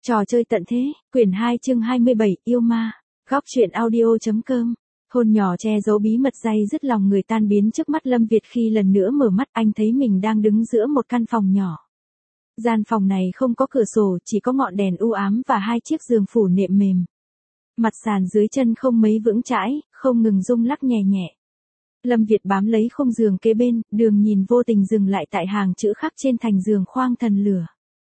Trò chơi tận thế, quyển 2 chương 27, yêu ma. Góc truyện audio.com. Thôn nhỏ che giấu bí mật day dứt lòng người tan biến trước mắt Lâm Việt khi lần nữa mở mắt anh thấy mình đang đứng giữa một căn phòng nhỏ. Gian phòng này không có cửa sổ, chỉ có ngọn đèn u ám và hai chiếc giường phủ nệm mềm. Mặt sàn dưới chân không mấy vững chãi, không ngừng rung lắc nhẹ nhẹ. Lâm Việt bám lấy khung giường kế bên, đường nhìn vô tình dừng lại tại hàng chữ khắc trên thành giường khoang thần lửa.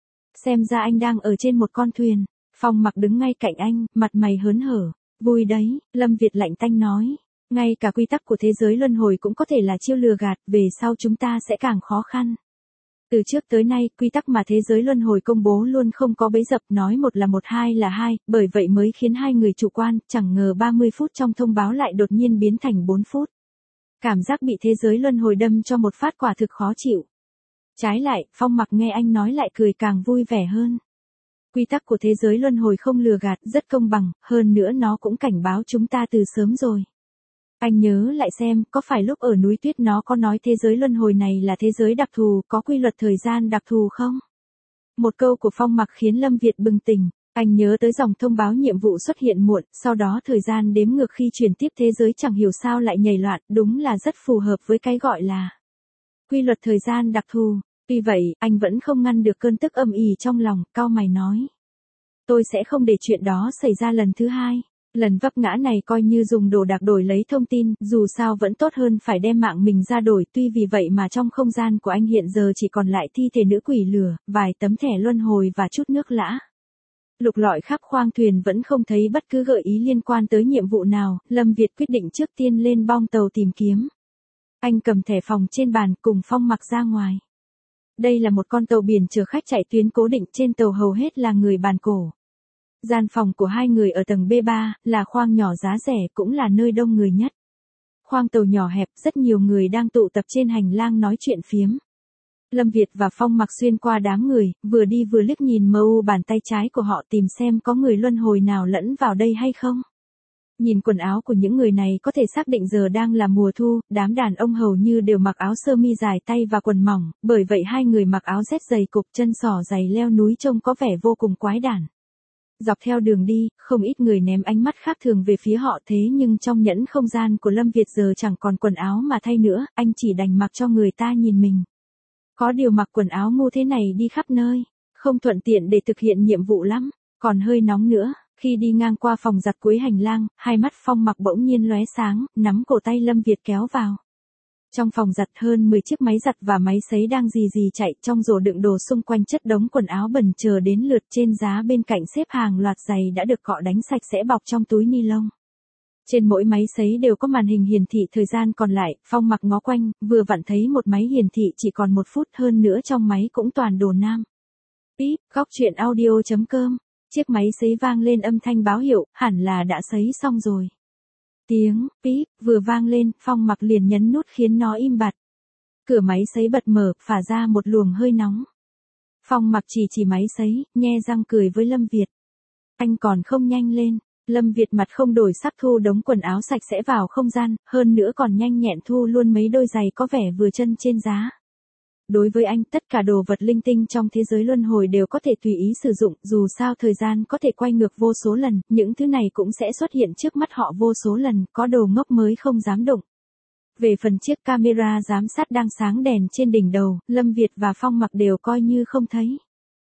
Xem ra anh đang ở trên một con thuyền. Phong Mặc đứng ngay cạnh anh, mặt mày hớn hở. Vui đấy, Lâm Việt lạnh tanh nói. Ngay cả quy tắc của thế giới luân hồi cũng có thể là chiêu lừa gạt, về sau chúng ta sẽ càng khó khăn. Từ trước tới nay, quy tắc mà thế giới luân hồi công bố luôn không có bấy dập, nói một là một, hai là hai, bởi vậy mới khiến hai người chủ quan, chẳng ngờ 30 phút trong thông báo lại đột nhiên biến thành 4 phút. Cảm giác bị thế giới luân hồi đâm cho một phát quả thực khó chịu. Trái lại, Phong Mặc nghe anh nói lại cười càng vui vẻ hơn. Quy tắc của thế giới luân hồi không lừa gạt, rất công bằng, hơn nữa nó cũng cảnh báo chúng ta từ sớm rồi. Anh nhớ lại xem, có phải lúc ở núi tuyết nó có nói thế giới luân hồi này là thế giới đặc thù, có quy luật thời gian đặc thù không? Một câu của Phong Mặc khiến Lâm Việt bừng tỉnh. Anh nhớ tới dòng thông báo nhiệm vụ xuất hiện muộn, sau đó thời gian đếm ngược khi chuyển tiếp thế giới chẳng hiểu sao lại nhảy loạn, đúng là rất phù hợp với cái gọi là quy luật thời gian đặc thù. Tuy vậy, anh vẫn không ngăn được cơn tức âm ỉ trong lòng, cau mày nói. Tôi sẽ không để chuyện đó xảy ra lần thứ hai. Lần vấp ngã này coi như dùng đồ đạc đổi lấy thông tin, dù sao vẫn tốt hơn phải đem mạng mình ra đổi. Tuy vì vậy mà trong không gian của anh hiện giờ chỉ còn lại thi thể nữ quỷ lửa, vài tấm thẻ luân hồi và chút nước lã. Lục lọi khắp khoang thuyền vẫn không thấy bất cứ gợi ý liên quan tới nhiệm vụ nào, Lâm Việt quyết định trước tiên lên bong tàu tìm kiếm. Anh cầm thẻ phòng trên bàn cùng Phong Mặc ra ngoài. Đây là một con tàu biển chở khách chạy tuyến cố định, trên tàu hầu hết là người bản cổ. Gian phòng của hai người ở tầng B3, là khoang nhỏ giá rẻ cũng là nơi đông người nhất. Khoang tàu nhỏ hẹp, rất nhiều người đang tụ tập trên hành lang nói chuyện phiếm. Lâm Việt và Phong Mặc xuyên qua đám người, vừa đi vừa liếc nhìn mờ u bàn tay trái của họ tìm xem có người luân hồi nào lẫn vào đây hay không. Nhìn quần áo của những người này có thể xác định giờ đang là mùa thu, đám đàn ông hầu như đều mặc áo sơ mi dài tay và quần mỏng, bởi vậy hai người mặc áo dép dày cục chân sỏ giày leo núi trông có vẻ vô cùng quái đản. Dọc theo đường đi, không ít người ném ánh mắt khác thường về phía họ, thế nhưng trong nhẫn không gian của Lâm Việt giờ chẳng còn quần áo mà thay nữa, anh chỉ đành mặc cho người ta nhìn mình. Có điều mặc quần áo ngu thế này đi khắp nơi, không thuận tiện để thực hiện nhiệm vụ lắm, còn hơi nóng nữa. Khi đi ngang qua phòng giặt cuối hành lang, hai mắt Phong Mặc bỗng nhiên lóe sáng, nắm cổ tay Lâm Việt kéo vào. Trong phòng giặt hơn 10 chiếc máy giặt và máy sấy đang rì rì chạy, trong rổ đựng đồ xung quanh chất đống quần áo bẩn chờ đến lượt, trên giá bên cạnh xếp hàng loạt giày đã được cọ đánh sạch sẽ bọc trong túi ni lông. Trên mỗi máy sấy đều có màn hình hiển thị thời gian còn lại, Phong Mặc ngó quanh, vừa vặn thấy một máy hiển thị chỉ còn 1 phút, hơn nữa trong máy cũng toàn đồ nam. Píp, góc truyện audio.com. Chiếc máy sấy vang lên âm thanh báo hiệu, hẳn là đã sấy xong rồi. Tiếng píp vừa vang lên, Phong Mặc liền nhấn nút khiến nó im bặt. Cửa máy sấy bật mở, phả ra một luồng hơi nóng. Phong Mặc chỉ máy sấy, nhe răng cười với Lâm Việt. Anh còn không nhanh lên. Lâm Việt mặt không đổi sắc thu đống quần áo sạch sẽ vào không gian, hơn nữa còn nhanh nhẹn thu luôn mấy đôi giày có vẻ vừa chân trên giá. Đối với anh, tất cả đồ vật linh tinh trong thế giới luân hồi đều có thể tùy ý sử dụng, dù sao thời gian có thể quay ngược vô số lần, những thứ này cũng sẽ xuất hiện trước mắt họ vô số lần, có đồ ngốc mới không dám đụng. Về phần chiếc camera giám sát đang sáng đèn trên đỉnh đầu, Lâm Việt và Phong Mặc đều coi như không thấy.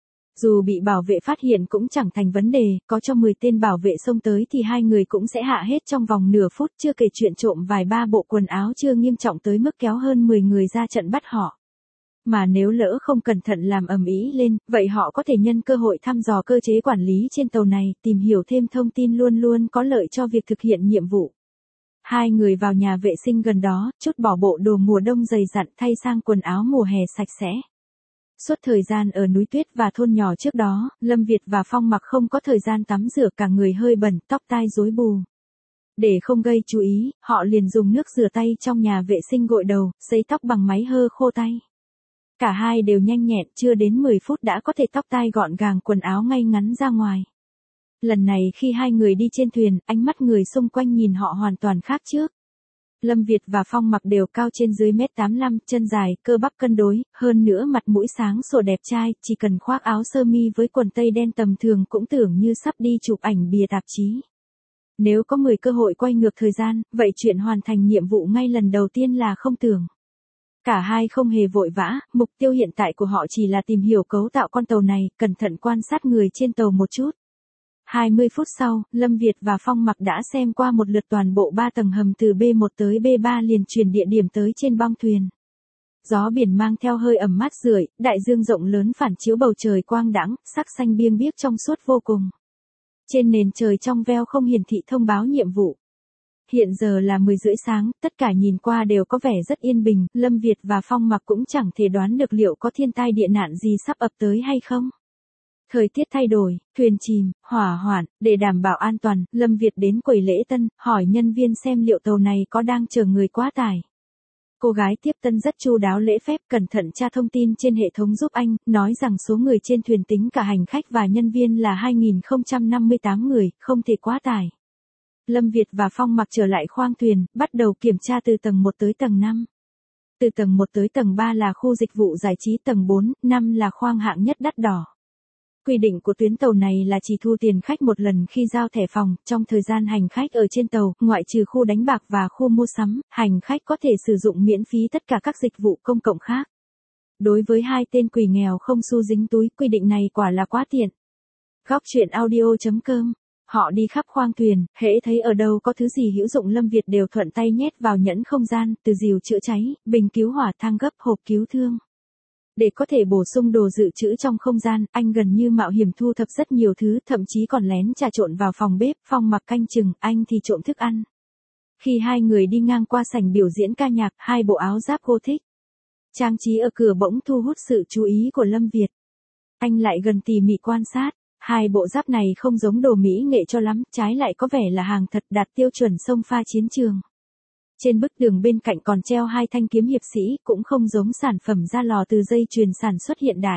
Dù bị bảo vệ phát hiện cũng chẳng thành vấn đề, có cho 10 tên bảo vệ xông tới thì hai người cũng sẽ hạ hết trong vòng nửa phút, chưa kể chuyện trộm vài ba bộ quần áo chưa nghiêm trọng tới mức kéo hơn 10 người ra trận bắt họ. Mà nếu lỡ không cẩn thận làm ầm ĩ lên, vậy họ có thể nhân cơ hội thăm dò cơ chế quản lý trên tàu này, tìm hiểu thêm thông tin luôn luôn có lợi cho việc thực hiện nhiệm vụ. Hai người vào nhà vệ sinh gần đó, trút bỏ bộ đồ mùa đông dày dặn, thay sang quần áo mùa hè sạch sẽ. Suốt thời gian ở núi tuyết và thôn nhỏ trước đó, Lâm Việt và Phong Mặc không có thời gian tắm rửa, cả người hơi bẩn, tóc tai rối bù. Để không gây chú ý, họ liền dùng nước rửa tay trong nhà vệ sinh gội đầu, sấy tóc bằng máy hơ khô tay. Cả hai đều nhanh nhẹn, chưa đến 10 phút đã có thể tóc tai gọn gàng, quần áo ngay ngắn ra ngoài. Lần này khi hai người đi trên thuyền, ánh mắt người xung quanh nhìn họ hoàn toàn khác trước. Lâm Việt và Phong Mặc đều cao trên dưới mét 85, chân dài, cơ bắp cân đối, hơn nữa mặt mũi sáng sủa đẹp trai, chỉ cần khoác áo sơ mi với quần tây đen tầm thường cũng tưởng như sắp đi chụp ảnh bìa tạp chí. Nếu có 10 cơ hội quay ngược thời gian, vậy chuyện hoàn thành nhiệm vụ ngay lần đầu tiên là không tưởng. Cả hai không hề vội vã, mục tiêu hiện tại của họ chỉ là tìm hiểu cấu tạo con tàu này, cẩn thận quan sát người trên tàu một chút. 20 phút sau, Lâm Việt và Phong Mặc đã xem qua một lượt toàn bộ 3 tầng hầm từ B1 tới B3 liền chuyển địa điểm tới trên bong thuyền. Gió biển mang theo hơi ẩm mát rượi, đại dương rộng lớn phản chiếu bầu trời quang đãng, sắc xanh biêng biếc trong suốt vô cùng. Trên nền trời trong veo không hiển thị thông báo nhiệm vụ. Hiện giờ là 10 rưỡi sáng, tất cả nhìn qua đều có vẻ rất yên bình, Lâm Việt và Phong Mặc cũng chẳng thể đoán được liệu có thiên tai địa nạn gì sắp ập tới hay không. Thời tiết thay đổi, thuyền chìm, hỏa hoạn, để đảm bảo an toàn, Lâm Việt đến quầy lễ tân, hỏi nhân viên xem liệu tàu này có đang chờ người quá tải. Cô gái tiếp tân rất chu đáo lễ phép, cẩn thận tra thông tin trên hệ thống giúp anh, nói rằng số người trên thuyền tính cả hành khách và nhân viên là 2058 người, không thể quá tải. Lâm Việt và Phong Mặc trở lại khoang thuyền, bắt đầu kiểm tra từ tầng 1 tới tầng 5. Từ tầng 1 tới tầng 3 là khu dịch vụ giải trí, tầng 4, 5 là khoang hạng nhất đắt đỏ. Quy định của tuyến tàu này là chỉ thu tiền khách một lần khi giao thẻ phòng, trong thời gian hành khách ở trên tàu, ngoại trừ khu đánh bạc và khu mua sắm, hành khách có thể sử dụng miễn phí tất cả các dịch vụ công cộng khác. Đối với hai tên quỷ nghèo không xu dính túi, quy định này quả là quá tiện. Góc truyện audio.com. Họ đi khắp khoang thuyền, hễ thấy ở đâu có thứ gì hữu dụng Lâm Việt đều thuận tay nhét vào nhẫn không gian, từ dìu chữa cháy, bình cứu hỏa, thang gấp, hộp cứu thương. Để có thể bổ sung đồ dự trữ trong không gian, anh gần như mạo hiểm thu thập rất nhiều thứ, thậm chí còn lén trà trộn vào phòng bếp, Phong Mặc canh chừng, anh thì trộm thức ăn. Khi hai người đi ngang qua sảnh biểu diễn ca nhạc, hai bộ áo giáp Gothic trang trí ở cửa bỗng thu hút sự chú ý của Lâm Việt. Anh lại gần tỉ mỉ quan sát, hai bộ giáp này không giống đồ mỹ nghệ cho lắm, trái lại có vẻ là hàng thật đạt tiêu chuẩn xông pha chiến trường. Trên bức tường bên cạnh còn treo hai thanh kiếm hiệp sĩ, cũng không giống sản phẩm ra lò từ dây chuyền sản xuất hiện đại.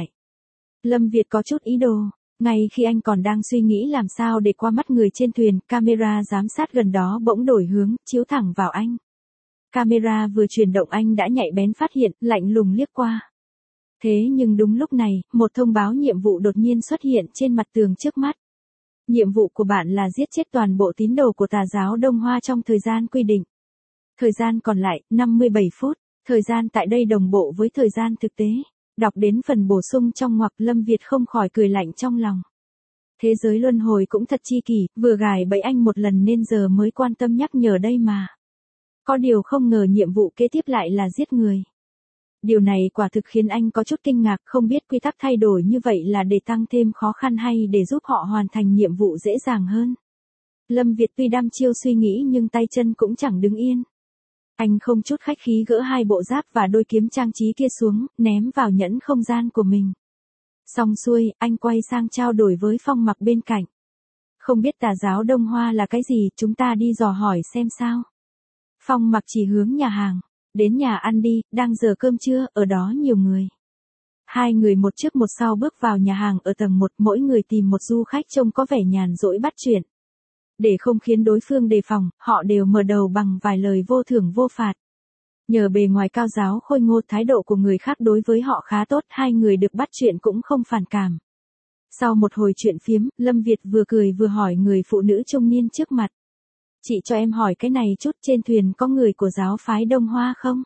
Lâm Việt có chút ý đồ. Ngay khi anh còn đang suy nghĩ làm sao để qua mắt người trên thuyền, camera giám sát gần đó bỗng đổi hướng, chiếu thẳng vào anh. Camera vừa chuyển động anh đã nhạy bén phát hiện, lạnh lùng liếc qua. Thế nhưng đúng lúc này, một thông báo nhiệm vụ đột nhiên xuất hiện trên mặt tường trước mắt. Nhiệm vụ của bạn là giết chết toàn bộ tín đồ của tà giáo Đông Hoa trong thời gian quy định. Thời gian còn lại, 57 phút. Thời gian tại đây đồng bộ với thời gian thực tế. Đọc đến phần bổ sung trong ngoặc, Lâm Việt không khỏi cười lạnh trong lòng. Thế giới luân hồi cũng thật chi kỷ, vừa gài bẫy anh một lần nên giờ mới quan tâm nhắc nhở đây mà. Có điều không ngờ nhiệm vụ kế tiếp lại là giết người. Điều này quả thực khiến anh có chút kinh ngạc, không biết quy tắc thay đổi như vậy là để tăng thêm khó khăn hay để giúp họ hoàn thành nhiệm vụ dễ dàng hơn. Lâm Việt tuy đăm chiêu suy nghĩ nhưng tay chân cũng chẳng đứng yên. Anh không chút khách khí gỡ hai bộ giáp và đôi kiếm trang trí kia xuống, ném vào nhẫn không gian của mình. Xong xuôi, anh quay sang trao đổi với Phong Mặc bên cạnh. Không biết tà giáo Đông Hoa là cái gì, chúng ta đi dò hỏi xem sao. Phong Mặc chỉ hướng nhà hàng. Đến nhà ăn đi, đang giờ cơm trưa, ở đó nhiều người. Hai người một trước một sau bước vào nhà hàng ở tầng 1, mỗi người tìm một du khách trông có vẻ nhàn rỗi bắt chuyện. Để không khiến đối phương đề phòng, họ đều mở đầu bằng vài lời vô thưởng vô phạt. Nhờ bề ngoài cao giáo khôi ngô, thái độ của người khác đối với họ khá tốt, hai người được bắt chuyện cũng không phản cảm. Sau một hồi chuyện phiếm, Lâm Việt vừa cười vừa hỏi người phụ nữ trung niên trước mặt. Chị cho em hỏi cái này chút, trên thuyền có người của giáo phái Đông Hoa không?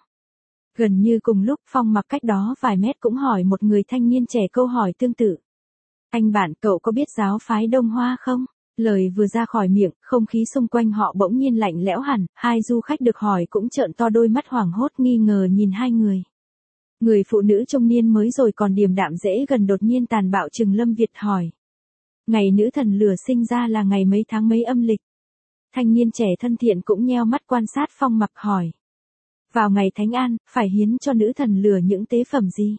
Gần như cùng lúc, Phong Mặc cách đó vài mét cũng hỏi một người thanh niên trẻ câu hỏi tương tự. Anh bạn, cậu có biết giáo phái Đông Hoa không? Lời vừa ra khỏi miệng, không khí xung quanh họ bỗng nhiên lạnh lẽo hẳn, hai du khách được hỏi cũng trợn to đôi mắt hoảng hốt nghi ngờ nhìn hai người. Người phụ nữ trung niên mới rồi còn điềm đạm dễ gần đột nhiên tàn bạo trừng Lâm Việt hỏi. Ngày nữ thần lửa sinh ra là ngày mấy tháng mấy âm lịch? Thanh niên trẻ thân thiện cũng nheo mắt quan sát Phong Mặc hỏi. Vào ngày Thánh An, phải hiến cho nữ thần lửa những tế phẩm gì?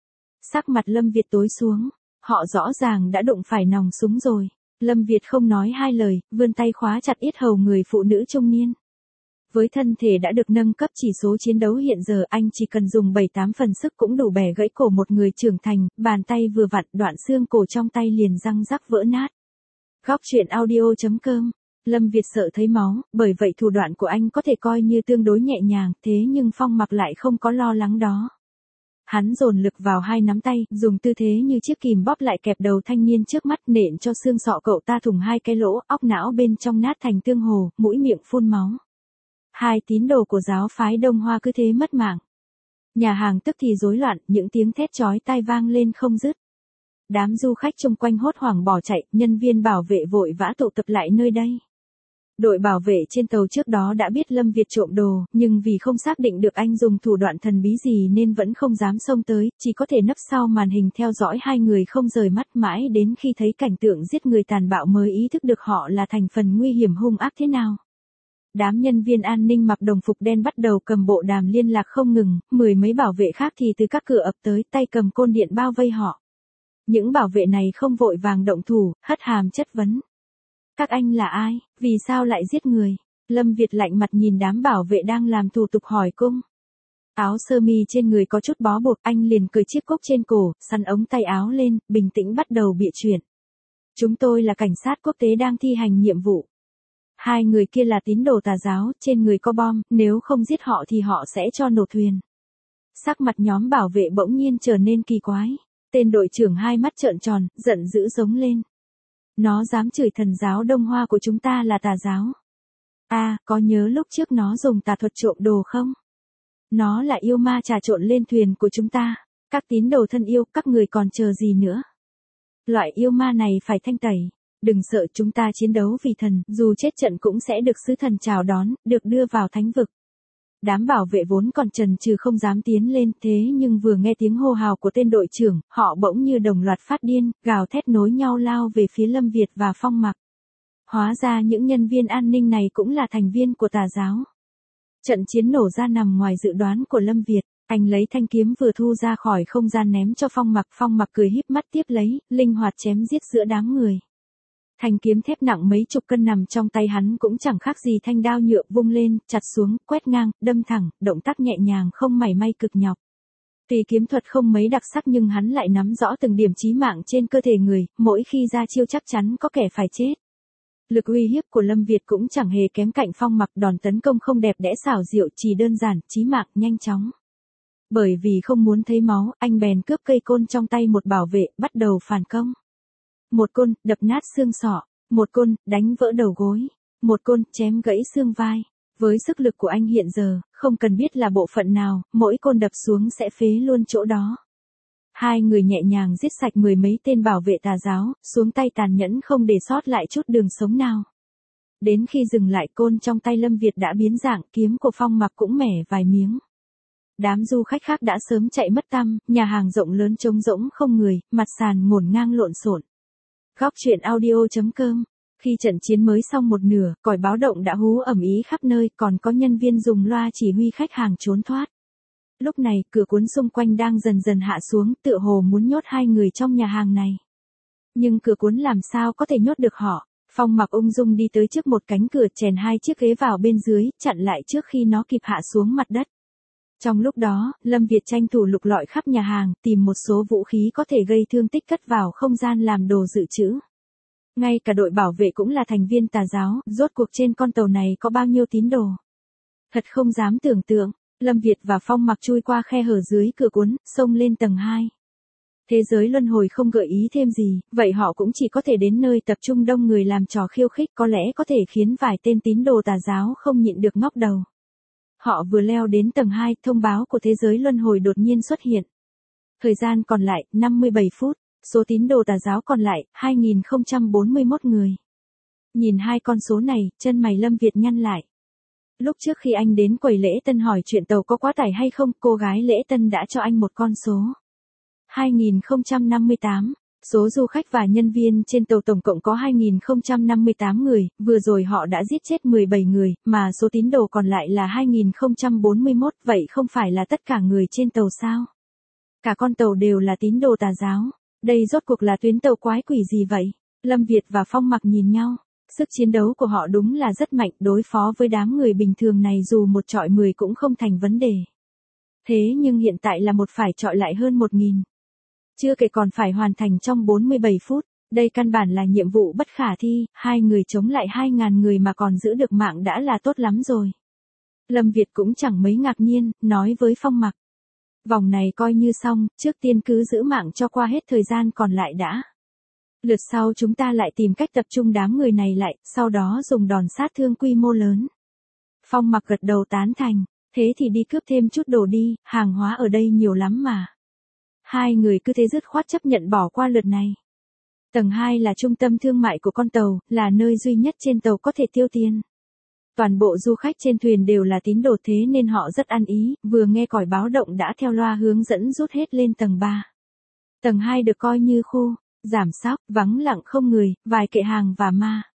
Sắc mặt Lâm Việt tối xuống, họ rõ ràng đã đụng phải nòng súng rồi. Lâm Việt không nói hai lời, vươn tay khóa chặt yết hầu người phụ nữ trung niên. Với thân thể đã được nâng cấp chỉ số chiến đấu hiện giờ, anh chỉ cần dùng 7-8 phần sức cũng đủ bẻ gãy cổ một người trưởng thành, bàn tay vừa vặn, đoạn xương cổ trong tay liền răng rắc vỡ nát. Góc truyện audio.com Lâm Việt sợ thấy máu, bởi vậy thủ đoạn của anh có thể coi như tương đối nhẹ nhàng, thế nhưng Phong Mặc lại không có lo lắng đó. Hắn dồn lực vào hai nắm tay, dùng tư thế như chiếc kìm bóp lại kẹp đầu thanh niên trước mắt, nện cho xương sọ cậu ta thủng hai cái lỗ, óc não bên trong nát thành tương hồ, mũi miệng phun máu. Hai tín đồ của giáo phái Đông Hoa cứ thế mất mạng. Nhà hàng tức thì rối loạn, những tiếng thét chói tai vang lên không dứt. Đám du khách xung quanh hốt hoảng bỏ chạy, nhân viên bảo vệ vội vã tụ tập lại nơi đây. Đội bảo vệ trên tàu trước đó đã biết Lâm Việt trộm đồ, nhưng vì không xác định được anh dùng thủ đoạn thần bí gì nên vẫn không dám xông tới, chỉ có thể nấp sau màn hình theo dõi hai người không rời mắt, mãi đến khi thấy cảnh tượng giết người tàn bạo mới ý thức được họ là thành phần nguy hiểm hung ác thế nào. Đám nhân viên an ninh mặc đồng phục đen bắt đầu cầm bộ đàm liên lạc không ngừng, mười mấy bảo vệ khác thì từ các cửa ập tới, tay cầm côn điện bao vây họ. Những bảo vệ này không vội vàng động thủ, hất hàm chất vấn. Các anh là ai, vì sao lại giết người? Lâm Việt lạnh mặt nhìn đám bảo vệ đang làm thủ tục hỏi cung. Áo sơ mi trên người có chút bó bột, anh liền cởi chiếc cúc trên cổ, sắn ống tay áo lên, bình tĩnh bắt đầu bịa chuyện. Chúng tôi là cảnh sát quốc tế đang thi hành nhiệm vụ. Hai người kia là tín đồ tà giáo, trên người có bom, nếu không giết họ thì họ sẽ cho nổ thuyền. Sắc mặt nhóm bảo vệ bỗng nhiên trở nên kỳ quái. Tên đội trưởng hai mắt trợn tròn, giận dữ giống lên. Nó dám chửi thần giáo Đông Hoa của chúng ta là tà giáo. Có nhớ lúc trước nó dùng tà thuật trộm đồ không? Nó là yêu ma trà trộn lên thuyền của chúng ta. Các tín đồ thân yêu, các người còn chờ gì nữa? Loại yêu ma này phải thanh tẩy. Đừng sợ, chúng ta chiến đấu vì thần, dù chết trận cũng sẽ được sứ thần chào đón, được đưa vào thánh vực. Đám bảo vệ vốn còn chần chừ không dám tiến lên, thế nhưng vừa nghe tiếng hô hào của tên đội trưởng, họ bỗng như đồng loạt phát điên, gào thét nối nhau lao về phía Lâm Việt và Phong Mặc. Hóa ra những nhân viên an ninh này cũng là thành viên của tà giáo. Trận chiến nổ ra nằm ngoài dự đoán của Lâm Việt, anh lấy thanh kiếm vừa thu ra khỏi không gian ném cho Phong Mặc cười híp mắt tiếp lấy, linh hoạt chém giết giữa đám người. Thanh kiếm thép nặng mấy chục cân nằm trong tay hắn cũng chẳng khác gì thanh đao nhựa, vung lên, chặt xuống, quét ngang, đâm thẳng, động tác nhẹ nhàng không mảy may cực nhọc. Tuy kiếm thuật không mấy đặc sắc nhưng hắn lại nắm rõ từng điểm chí mạng trên cơ thể người, mỗi khi ra chiêu chắc chắn có kẻ phải chết. Lực uy hiếp của Lâm Việt cũng chẳng hề kém cạnh Phong Mặc, đòn tấn công không đẹp đẽ xảo diệu, chỉ đơn giản, chí mạng, nhanh chóng. Bởi vì không muốn thấy máu, anh bèn cướp cây côn trong tay một bảo vệ, bắt đầu phản công. Một côn, đập nát xương sọ. Một côn, đánh vỡ đầu gối. Một côn, chém gãy xương vai. Với sức lực của anh hiện giờ, không cần biết là bộ phận nào, mỗi côn đập xuống sẽ phế luôn chỗ đó. Hai người nhẹ nhàng giết sạch mười mấy tên bảo vệ tà giáo, xuống tay tàn nhẫn không để sót lại chút đường sống nào. Đến khi dừng lại, côn trong tay Lâm Việt đã biến dạng, kiếm của Phong Mặc cũng mẻ vài miếng. Đám du khách khác đã sớm chạy mất tăm, nhà hàng rộng lớn trống rỗng không người, mặt sàn ngổn ngang lộn xộn. Góc truyện audio.com. Khi trận chiến mới xong một nửa, còi báo động đã hú ầm ĩ khắp nơi, còn có nhân viên dùng loa chỉ huy khách hàng trốn thoát. Lúc này, cửa cuốn xung quanh đang dần dần hạ xuống, tựa hồ muốn nhốt hai người trong nhà hàng này. Nhưng cửa cuốn làm sao có thể nhốt được họ? Phong Mặc ung dung đi tới trước một cánh cửa, chèn hai chiếc ghế vào bên dưới, chặn lại trước khi nó kịp hạ xuống mặt đất. Trong lúc đó, Lâm Việt tranh thủ lục lọi khắp nhà hàng, tìm một số vũ khí có thể gây thương tích cất vào không gian làm đồ dự trữ. Ngay cả đội bảo vệ cũng là thành viên tà giáo, rốt cuộc trên con tàu này có bao nhiêu tín đồ. Thật không dám tưởng tượng, Lâm Việt và Phong Mặc chui qua khe hở dưới cửa cuốn, xông lên tầng 2. Thế giới luân hồi không gợi ý thêm gì, vậy họ cũng chỉ có thể đến nơi tập trung đông người làm trò khiêu khích, có lẽ có thể khiến vài tên tín đồ tà giáo không nhịn được ngóc đầu. Họ vừa leo đến tầng 2, thông báo của thế giới luân hồi đột nhiên xuất hiện. Thời gian còn lại, 57 phút, số tín đồ tà giáo còn lại, 2041 người. Nhìn hai con số này, chân mày Lâm Việt nhăn lại. Lúc trước khi anh đến quầy lễ tân hỏi chuyện tàu có quá tải hay không, cô gái lễ tân đã cho anh một con số. 2058. Số du khách và nhân viên trên tàu tổng cộng có 2058 người, vừa rồi họ đã giết chết 17 người, mà số tín đồ còn lại là 2041, vậy không phải là tất cả người trên tàu sao? Cả con tàu đều là tín đồ tà giáo. Đây rốt cuộc là tuyến tàu quái quỷ gì vậy? Lâm Việt và Phong Mặc nhìn nhau. Sức chiến đấu của họ đúng là rất mạnh, đối phó với đám người bình thường này dù một chọi 10 cũng không thành vấn đề. Thế nhưng hiện tại là một phải chọi lại hơn 1000. Chưa kể còn phải hoàn thành trong 47 phút. Đây căn bản là nhiệm vụ bất khả thi, 2 người chống lại 2.000 người mà còn giữ được mạng đã là tốt lắm rồi. Lâm Việt cũng chẳng mấy ngạc nhiên, nói với Phong Mặc. Vòng này coi như xong, trước tiên cứ giữ mạng cho qua hết thời gian còn lại đã. Lượt sau chúng ta lại tìm cách tập trung đám người này lại, sau đó dùng đòn sát thương quy mô lớn. Phong Mặc gật đầu tán thành, thế thì đi cướp thêm chút đồ đi, hàng hóa ở đây nhiều lắm mà. 2 người cứ thế dứt khoát chấp nhận bỏ qua lượt này. Tầng 2 là trung tâm thương mại của con tàu, là nơi duy nhất trên tàu có thể tiêu tiền. Toàn bộ du khách trên thuyền đều là tín đồ thế nên họ rất ăn ý, vừa nghe còi báo động đã theo loa hướng dẫn rút hết lên tầng 3. Tầng 2 được coi như khu giảm sóc, vắng lặng không người, vài kệ hàng và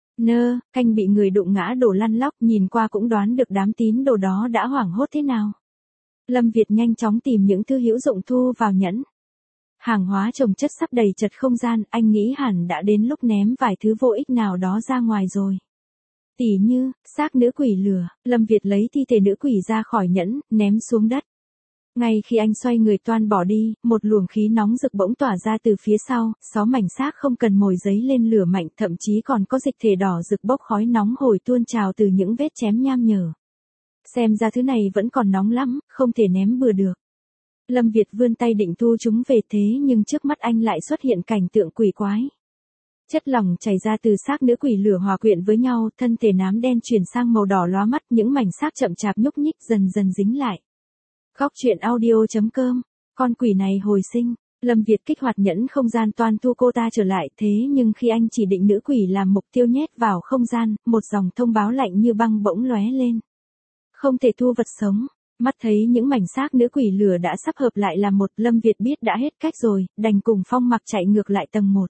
canh bị người đụng ngã đổ lăn lóc, nhìn qua cũng đoán được đám tín đồ đó đã hoảng hốt thế nào. Lâm Việt nhanh chóng tìm những thứ hữu dụng thu vào nhẫn. Hàng hóa chồng chất sắp đầy chật không gian, anh nghĩ hẳn đã đến lúc ném vài thứ vô ích nào đó ra ngoài rồi. Tỉ như, xác nữ quỷ lửa, Lâm Việt lấy thi thể nữ quỷ ra khỏi nhẫn, ném xuống đất. Ngay khi anh xoay người toan bỏ đi, một luồng khí nóng rực bỗng tỏa ra từ phía sau, 6 mảnh xác không cần mồi giấy lên lửa mạnh, thậm chí còn có dịch thể đỏ rực bốc khói nóng hổi tuôn trào từ những vết chém nham nhở. Xem ra thứ này vẫn còn nóng lắm, không thể ném bừa được. Lâm Việt vươn tay định thu chúng về thế nhưng trước mắt anh lại xuất hiện cảnh tượng quỷ quái. Chất lỏng chảy ra từ xác nữ quỷ lửa hòa quyện với nhau, thân thể nám đen chuyển sang màu đỏ lóa mắt, những mảnh xác chậm chạp nhúc nhích dần dần dính lại. Góc truyện audio.com, con quỷ này hồi sinh, Lâm Việt kích hoạt nhẫn không gian toan thu cô ta trở lại, thế nhưng khi anh chỉ định nữ quỷ làm mục tiêu nhét vào không gian, một dòng thông báo lạnh như băng bỗng lóe lên. Không thể thu vật sống. Mắt thấy những mảnh xác nữ quỷ lửa đã sắp hợp lại làm một, Lâm Việt biết đã hết cách rồi, đành cùng Phong Mặc chạy ngược lại tầng 1.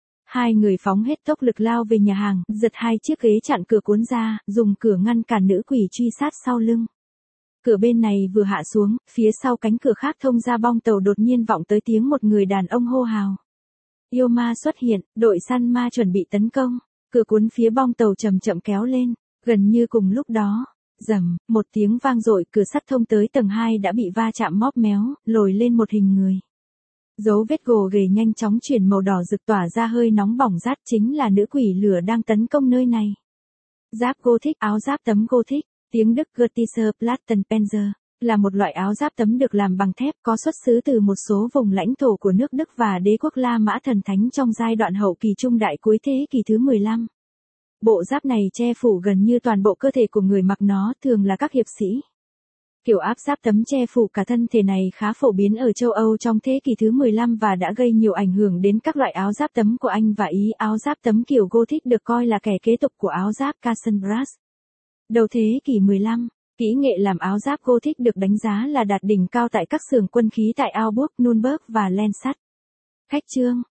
2 người phóng hết tốc lực lao về nhà hàng, giật 2 chiếc ghế chặn cửa cuốn ra, dùng cửa ngăn cản nữ quỷ truy sát sau lưng. Cửa bên này vừa hạ xuống, phía sau cánh cửa khác thông ra bong tàu đột nhiên vọng tới tiếng một người đàn ông hô hào. Yêu ma xuất hiện, đội săn ma chuẩn bị tấn công, cửa cuốn phía bong tàu chậm chậm kéo lên, gần như cùng lúc đó. Rầm, một tiếng vang dội, cửa sắt thông tới tầng 2 đã bị va chạm móp méo, lồi lên một hình người. Dấu vết gồ ghề nhanh chóng chuyển màu đỏ rực tỏa ra hơi nóng bỏng rát, chính là nữ quỷ lửa đang tấn công nơi này. Giáp Gothic, áo giáp tấm Gothic, tiếng Đức Gothischer Plattenpanzer, là một loại áo giáp tấm được làm bằng thép có xuất xứ từ một số vùng lãnh thổ của nước Đức và đế quốc La Mã thần thánh trong giai đoạn hậu kỳ trung đại cuối thế kỷ thứ 15. Bộ giáp này che phủ gần như toàn bộ cơ thể của người mặc nó, thường là các hiệp sĩ. Kiểu áp giáp tấm che phủ cả thân thể này khá phổ biến ở châu Âu trong thế kỷ thứ 15 và đã gây nhiều ảnh hưởng đến các loại áo giáp tấm của Anh và Ý. Áo giáp tấm kiểu Gothic được coi là kẻ kế tục của áo giáp Kassenbrass. Đầu thế kỷ 15, kỹ nghệ làm áo giáp Gothic được đánh giá là đạt đỉnh cao tại các xưởng quân khí tại Augsburg, Nürnberg và Landshut. Khách chương